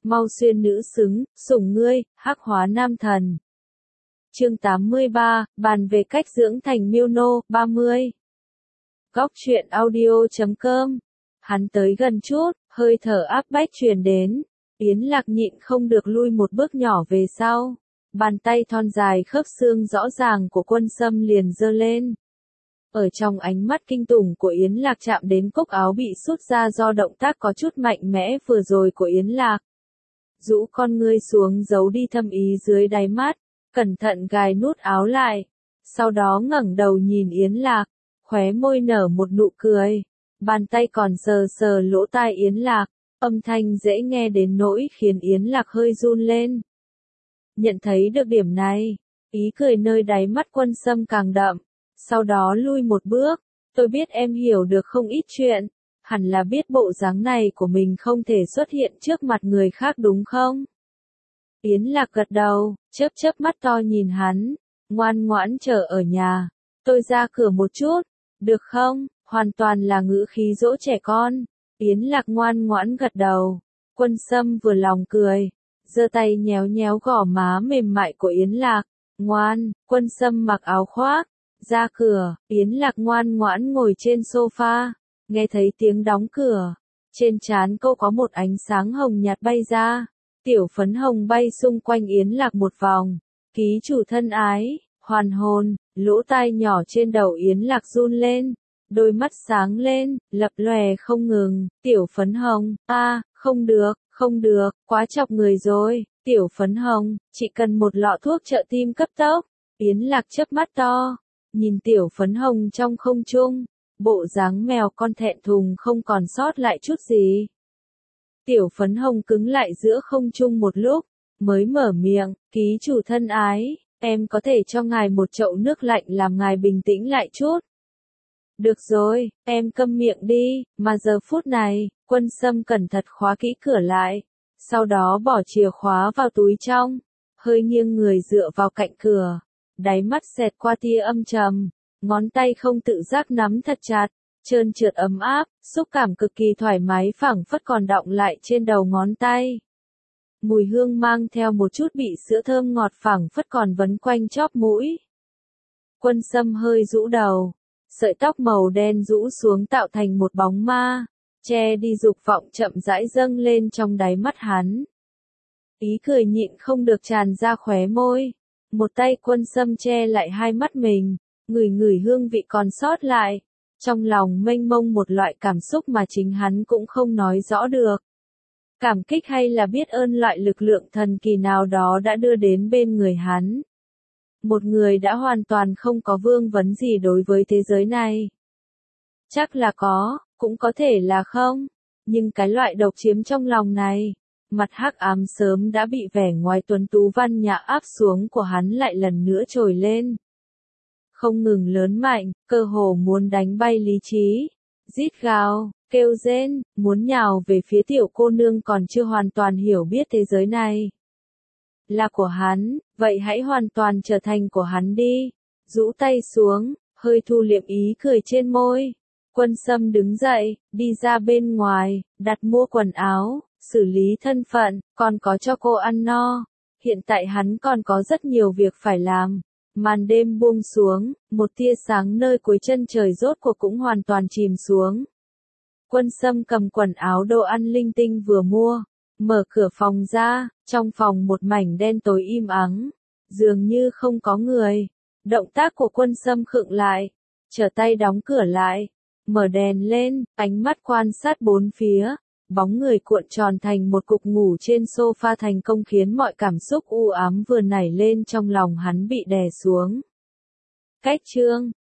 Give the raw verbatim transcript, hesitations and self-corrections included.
mau xuyên nữ xứng, sủng ngươi, hắc hóa nam thần. Chương tám mươi ba, bàn về cách dưỡng thành miêu nô, ba mươi. Góc truyện audio chấm com. Hắn tới gần chút, hơi thở áp bách truyền đến. Yến Lạc nhịn không được lui một bước nhỏ về sau. Bàn tay thon dài khớp xương rõ ràng của Quân Sâm liền giơ lên. Ở trong ánh mắt kinh tủng của Yến Lạc chạm đến cúc áo bị sút ra do động tác có chút mạnh mẽ vừa rồi của Yến Lạc. Rũ con ngươi xuống giấu đi thâm ý dưới đáy mắt, cẩn thận gài nút áo lại. Sau đó ngẩng đầu nhìn Yến Lạc, khóe môi nở một nụ cười. Bàn tay còn sờ sờ lỗ tai Yến Lạc, âm thanh dễ nghe đến nỗi khiến Yến Lạc hơi run lên. Nhận thấy được điểm này, ý cười nơi đáy mắt Quân Sâm càng đậm. Sau đó lui một bước, tôi biết em hiểu được không ít chuyện, hẳn là biết bộ dáng này của mình không thể xuất hiện trước mặt người khác đúng không? Yến Lạc gật đầu, chớp chớp mắt to nhìn hắn, ngoan ngoãn chờ ở nhà, tôi ra cửa một chút, được không? Hoàn toàn là ngữ khí dỗ trẻ con. Yến Lạc ngoan ngoãn gật đầu, Quân Sâm vừa lòng cười, giơ tay nhéo nhéo gò má mềm mại của Yến Lạc, ngoan. Quân Sâm mặc áo khoác, ra cửa, Yến Lạc ngoan ngoãn ngồi trên sofa, nghe thấy tiếng đóng cửa, trên trán cô có một ánh sáng hồng nhạt bay ra, tiểu phấn hồng bay xung quanh Yến Lạc một vòng, ký chủ thân ái, hoàn hồn, lỗ tai nhỏ trên đầu Yến Lạc run lên, đôi mắt sáng lên, lập lòe không ngừng, tiểu phấn hồng, a, à, không được, không được, quá chọc người rồi, tiểu phấn hồng, chỉ cần một lọ thuốc trợ tim cấp tốc. Yến Lạc chớp mắt to, nhìn tiểu phấn hồng trong không trung, bộ dáng mèo con thẹn thùng không còn sót lại chút gì. Tiểu phấn hồng cứng lại giữa không trung một lúc, mới mở miệng, ký chủ thân ái, em có thể cho ngài một chậu nước lạnh làm ngài bình tĩnh lại chút. Được rồi, em câm miệng đi, mà giờ phút này, Quân Sâm cẩn thận khóa kỹ cửa lại, sau đó bỏ chìa khóa vào túi trong, hơi nghiêng người dựa vào cạnh cửa, đáy mắt xẹt qua tia âm trầm, ngón tay không tự giác nắm thật chặt, trơn trượt ấm áp, xúc cảm cực kỳ thoải mái phảng phất còn đọng lại trên đầu ngón tay. Mùi hương mang theo một chút bị sữa thơm ngọt phảng phất còn vấn quanh chóp mũi. Quân Sâm hơi rũ đầu, sợi tóc màu đen rũ xuống tạo thành một bóng ma, che đi dục vọng chậm rãi dâng lên trong đáy mắt hắn. Ý cười nhịn không được tràn ra khóe môi, một tay Quân Sâm che lại hai mắt mình, ngửi ngửi hương vị còn sót lại, trong lòng mênh mông một loại cảm xúc mà chính hắn cũng không nói rõ được. Cảm kích hay là biết ơn loại lực lượng thần kỳ nào đó đã đưa đến bên người hắn. Một người đã hoàn toàn không có vương vấn gì đối với thế giới này. Chắc là có, cũng có thể là không, nhưng cái loại độc chiếm trong lòng này, mặt hắc ám sớm đã bị vẻ ngoài tuấn tú văn nhã áp xuống của hắn lại lần nữa trồi lên. Không ngừng lớn mạnh, cơ hồ muốn đánh bay lý trí, rít gào, kêu rên, muốn nhào về phía tiểu cô nương còn chưa hoàn toàn hiểu biết thế giới này. Là của hắn, vậy hãy hoàn toàn trở thành của hắn đi. Rũ tay xuống, hơi thu liệm ý cười trên môi. Quân Sâm đứng dậy, đi ra bên ngoài, đặt mua quần áo, xử lý thân phận, còn có cho cô ăn no. Hiện tại hắn còn có rất nhiều việc phải làm. Màn đêm buông xuống, một tia sáng nơi cuối chân trời rốt cuộc cũng hoàn toàn chìm xuống. Quân Sâm cầm quần áo đồ ăn linh tinh vừa mua, mở cửa phòng ra, trong phòng một mảnh đen tối im ắng, dường như không có người. Động tác của Quân Sâm khựng lại, trở tay đóng cửa lại, mở đèn lên, ánh mắt quan sát bốn phía, bóng người cuộn tròn thành một cục ngủ trên sofa thành công khiến mọi cảm xúc u ám vừa nảy lên trong lòng hắn bị đè xuống. Cách chương